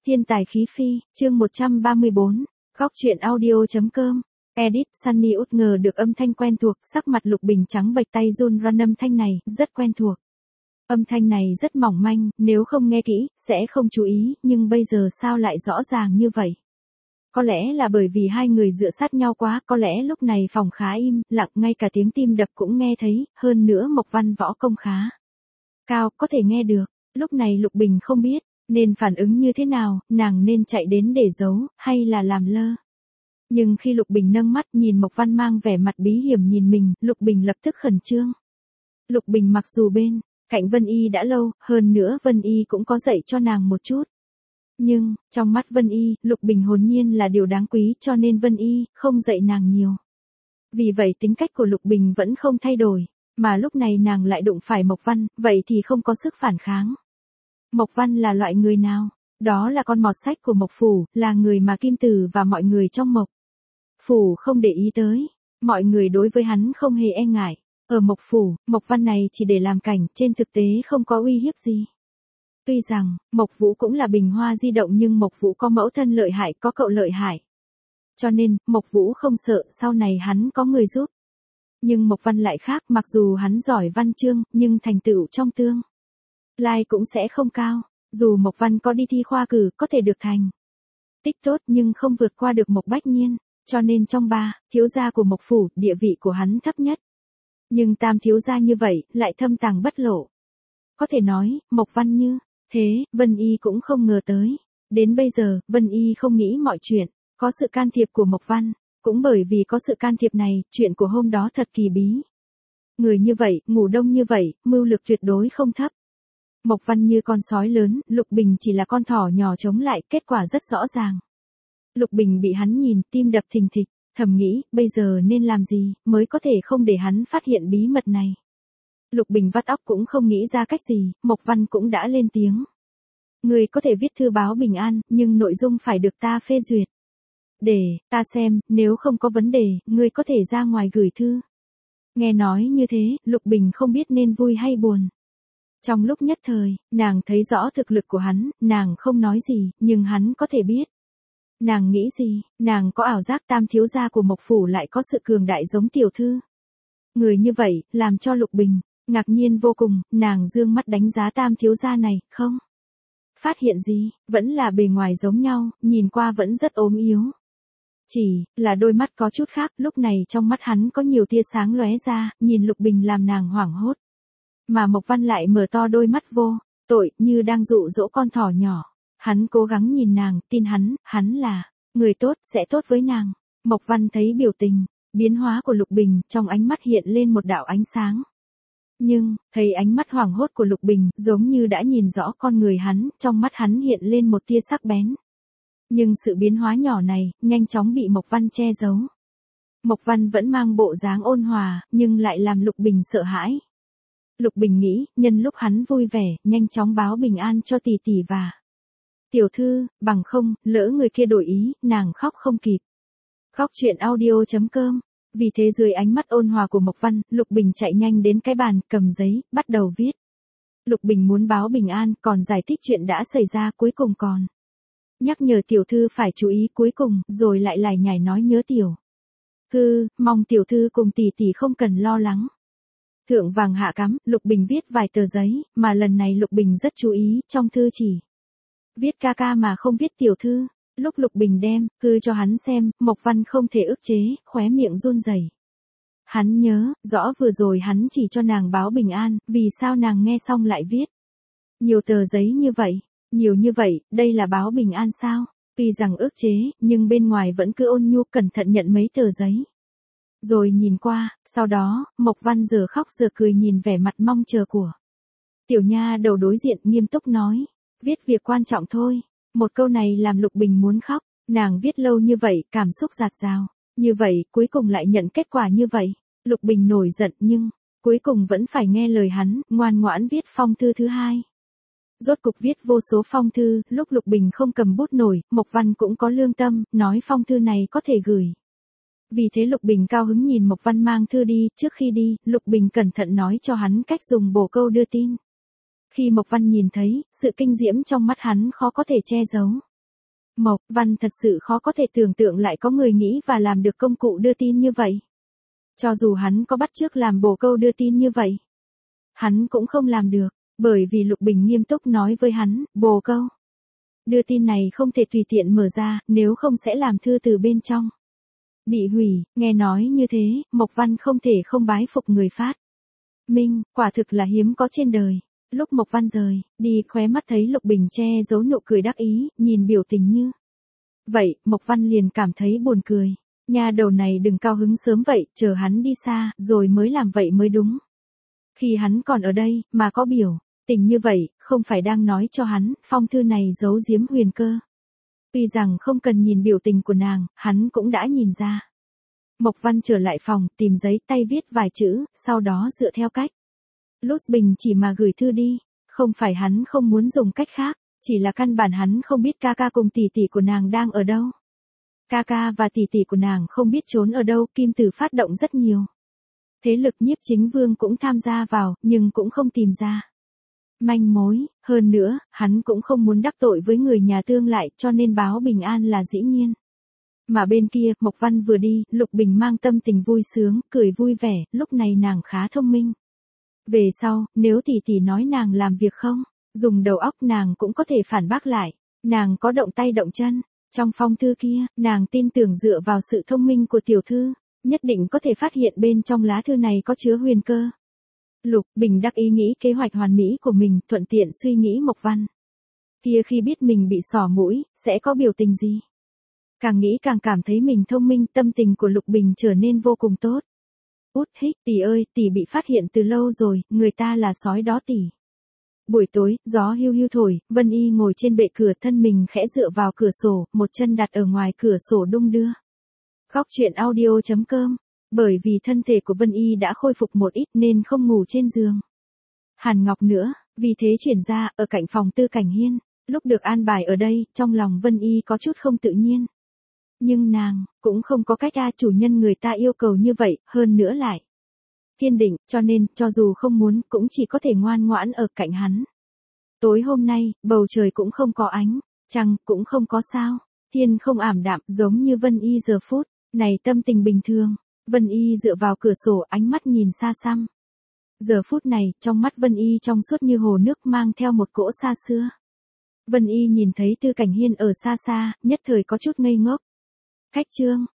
Thiên tài khí phi, chương 134, góc truyện audio.com. Edit, Sunny út ngờ được âm thanh quen thuộc, sắc mặt Lục Bình trắng bệch, tay run run, âm thanh này, rất quen thuộc. Âm thanh này rất mỏng manh, nếu không nghe kỹ, sẽ không chú ý, nhưng bây giờ sao lại rõ ràng như vậy? Có lẽ là bởi vì hai người dựa sát nhau quá, có lẽ lúc này phòng khá im lặng, ngay cả tiếng tim đập cũng nghe thấy, hơn nữa Mộc Văn võ công khá cao, có thể nghe được. Lúc này Lục Bình không biết nên phản ứng như thế nào, nàng nên chạy đến để giấu, hay là làm lơ. Nhưng khi Lục Bình nâng mắt nhìn Mộc Văn mang vẻ mặt bí hiểm nhìn mình, Lục Bình lập tức khẩn trương. Lục Bình mặc dù bên cạnh Vân Y đã lâu, hơn nữa Vân Y cũng có dạy cho nàng một chút. Nhưng, trong mắt Vân Y, Lục Bình hồn nhiên là điều đáng quý, cho nên Vân Y không dạy nàng nhiều. Vì vậy tính cách của Lục Bình vẫn không thay đổi, mà lúc này nàng lại đụng phải Mộc Văn, vậy thì không có sức phản kháng. Mộc Văn là loại người nào? Đó là con mọt sách của Mộc Phủ, là người mà Kim Tử và mọi người trong Mộc Phủ không để ý tới. Mọi người đối với hắn không hề e ngại. Ở Mộc Phủ, Mộc Văn này chỉ để làm cảnh, trên thực tế không có uy hiếp gì. Tuy rằng, Mộc Vũ cũng là bình hoa di động nhưng Mộc Vũ có mẫu thân lợi hại, có cậu lợi hại. Cho nên, Mộc Vũ không sợ sau này hắn có người giúp. Nhưng Mộc Văn lại khác, mặc dù hắn giỏi văn chương, nhưng thành tựu trong tương lai cũng sẽ không cao. Dù Mộc Văn có đi thi khoa cử, có thể được thành tích tốt nhưng không vượt qua được Mộc Bách Nhiên. Cho nên trong ba thiếu gia của Mộc Phủ, địa vị của hắn thấp nhất. Nhưng tam thiếu gia như vậy, lại thâm tàng bất lộ. Có thể nói, Mộc Văn như thế, Vân Y cũng không ngờ tới. Đến bây giờ, Vân Y không nghĩ mọi chuyện có sự can thiệp của Mộc Văn. Cũng bởi vì có sự can thiệp này, chuyện của hôm đó thật kỳ bí. Người như vậy, ngủ đông như vậy, mưu lược tuyệt đối không thấp. Mộc Văn như con sói lớn, Lục Bình chỉ là con thỏ nhỏ chống lại, kết quả rất rõ ràng. Lục Bình bị hắn nhìn, tim đập thình thịch, thầm nghĩ, bây giờ nên làm gì, mới có thể không để hắn phát hiện bí mật này. Lục Bình vắt óc cũng không nghĩ ra cách gì, Mộc Văn cũng đã lên tiếng. Người có thể viết thư báo bình an, nhưng nội dung phải được ta phê duyệt. Để ta xem, nếu không có vấn đề, ngươi có thể ra ngoài gửi thư. Nghe nói như thế, Lục Bình không biết nên vui hay buồn. Trong lúc nhất thời, nàng thấy rõ thực lực của hắn, nàng không nói gì, nhưng hắn có thể biết. Nàng nghĩ gì, nàng có ảo giác tam thiếu gia của Mộc Phủ lại có sự cường đại giống tiểu thư. Người như vậy, làm cho Lục Bình ngạc nhiên vô cùng, nàng dương mắt đánh giá tam thiếu gia này, không phát hiện gì, vẫn là bề ngoài giống nhau, nhìn qua vẫn rất ốm yếu. Chỉ là đôi mắt có chút khác, lúc này trong mắt hắn có nhiều tia sáng lóe ra, nhìn Lục Bình làm nàng hoảng hốt. Mà Mộc Văn lại mở to đôi mắt vô tội, như đang dụ dỗ con thỏ nhỏ. Hắn cố gắng nhìn nàng, tin hắn là người tốt, sẽ tốt với nàng. Mộc Văn thấy biểu tình biến hóa của Lục Bình, trong ánh mắt hiện lên một đạo ánh sáng. Nhưng, thấy ánh mắt hoảng hốt của Lục Bình, giống như đã nhìn rõ con người hắn, trong mắt hắn hiện lên một tia sắc bén. Nhưng sự biến hóa nhỏ này, nhanh chóng bị Mộc Văn che giấu. Mộc Văn vẫn mang bộ dáng ôn hòa, nhưng lại làm Lục Bình sợ hãi. Lục Bình nghĩ, nhân lúc hắn vui vẻ, nhanh chóng báo bình an cho tỷ tỷ và tiểu thư, bằng không, lỡ người kia đổi ý, nàng khóc không kịp. Góc truyện audio.com. Vì thế dưới ánh mắt ôn hòa của Mộc Văn, Lục Bình chạy nhanh đến cái bàn, cầm giấy, bắt đầu viết. Lục Bình muốn báo bình an, còn giải thích chuyện đã xảy ra, cuối cùng còn nhắc nhở tiểu thư phải chú ý, cuối cùng, rồi lại lải nhải nói nhớ tiểu thư, mong tiểu thư cùng tỷ tỷ không cần lo lắng. Thượng vàng hạ cắm, Lục Bình viết vài tờ giấy, mà lần này Lục Bình rất chú ý, trong thư chỉ viết ca ca mà không viết tiểu thư. Lúc Lục Bình đem thư cho hắn xem, Mộc Văn không thể ức chế, khóe miệng run rẩy. Hắn nhớ rõ vừa rồi hắn chỉ cho nàng báo bình an, vì sao nàng nghe xong lại viết nhiều tờ giấy như vậy, nhiều như vậy, đây là báo bình an sao? Tuy rằng ức chế, nhưng bên ngoài vẫn cứ ôn nhu cẩn thận nhận mấy tờ giấy. Rồi nhìn qua, sau đó, Mộc Văn giờ khóc giờ cười nhìn vẻ mặt mong chờ của tiểu nha đầu đối diện, nghiêm túc nói, viết việc quan trọng thôi. Một câu này làm Lục Bình muốn khóc, nàng viết lâu như vậy, cảm xúc dạt dào, như vậy, cuối cùng lại nhận kết quả như vậy. Lục Bình nổi giận nhưng, cuối cùng vẫn phải nghe lời hắn, ngoan ngoãn viết phong thư thứ hai. Rốt cục viết vô số phong thư, lúc Lục Bình không cầm bút nổi, Mộc Văn cũng có lương tâm, nói phong thư này có thể gửi. Vì thế Lục Bình cao hứng nhìn Mộc Văn mang thư đi, trước khi đi, Lục Bình cẩn thận nói cho hắn cách dùng bồ câu đưa tin. Khi Mộc Văn nhìn thấy, sự kinh diễm trong mắt hắn khó có thể che giấu. Mộc Văn thật sự khó có thể tưởng tượng lại có người nghĩ và làm được công cụ đưa tin như vậy. Cho dù hắn có bắt chước làm bồ câu đưa tin như vậy, hắn cũng không làm được, bởi vì Lục Bình nghiêm túc nói với hắn, bồ câu. Đưa tin này không thể tùy tiện mở ra, nếu không sẽ làm thư từ bên trong bị hủy. Nghe nói như thế, Mộc Văn không thể không bái phục người phát minh, quả thực là hiếm có trên đời. Lúc Mộc Văn rời đi, khóe mắt thấy Lục Bình che giấu nụ cười đắc ý, nhìn biểu tình như vậy, Mộc Văn liền cảm thấy buồn cười. Nhà đầu này đừng cao hứng sớm vậy, chờ hắn đi xa, rồi mới làm vậy mới đúng. Khi hắn còn ở đây, mà có biểu tình như vậy, không phải đang nói cho hắn, phong thư này giấu giếm Huyền Cơ. Tuy rằng không cần nhìn biểu tình của nàng, hắn cũng đã nhìn ra. Mộc Văn trở lại phòng, tìm giấy tay viết vài chữ, sau đó dựa theo cách Lút Bình chỉ mà gửi thư đi. Không phải hắn không muốn dùng cách khác, chỉ là căn bản hắn không biết ca ca cùng tỷ tỷ của nàng đang ở đâu. Ca ca và tỷ tỷ của nàng không biết trốn ở đâu, Kim Tử phát động rất nhiều. Thế lực Nhiếp Chính Vương cũng tham gia vào, nhưng cũng không tìm ra manh mối. Hơn nữa, hắn cũng không muốn đắc tội với người nhà Tương lại, cho nên báo bình an là dĩ nhiên. Mà bên kia, Mộc Văn vừa đi, Lục Bình mang tâm tình vui sướng, cười vui vẻ, lúc này nàng khá thông minh. Về sau, nếu tỷ tỷ nói nàng làm việc không dùng đầu óc, nàng cũng có thể phản bác lại. Nàng có động tay động chân. Trong phong thư kia, nàng tin tưởng dựa vào sự thông minh của tiểu thư, nhất định có thể phát hiện bên trong lá thư này có chứa huyền cơ. Lục Bình đắc ý nghĩ kế hoạch hoàn mỹ của mình, thuận tiện suy nghĩ Mộc Văn kia khi biết mình bị xỏ mũi, sẽ có biểu tình gì. Càng nghĩ càng cảm thấy mình thông minh, tâm tình của Lục Bình trở nên vô cùng tốt. Út hích, tỷ ơi, tỷ bị phát hiện từ lâu rồi, người ta là sói đó tỷ. Buổi tối, gió hiu hiu thổi, Vân Y ngồi trên bệ cửa, thân mình khẽ dựa vào cửa sổ, một chân đặt ở ngoài cửa sổ đung đưa. Góc truyện audio.com. Bởi vì thân thể của Vân Y đã khôi phục một ít nên không ngủ trên giường Hàn Ngọc nữa, vì thế chuyển ra, ở cạnh phòng Tư Cảnh Hiên. Lúc được an bài ở đây, trong lòng Vân Y có chút không tự nhiên. Nhưng nàng, cũng không có cách chủ nhân người ta yêu cầu như vậy, hơn nữa lại kiên định, cho nên, cho dù không muốn, cũng chỉ có thể ngoan ngoãn ở cạnh hắn. Tối hôm nay, bầu trời cũng không có ánh trăng, cũng không có sao. Thiên không ảm đạm, giống như Vân Y giờ phút này tâm tình bình thường. Vân Y dựa vào cửa sổ, ánh mắt nhìn xa xăm. Giờ phút này, trong mắt Vân Y trong suốt như hồ nước, mang theo một cỗ xa xưa. Vân Y nhìn thấy Tư Cảnh Hiên ở xa xa, nhất thời có chút ngây ngốc. Khách trương,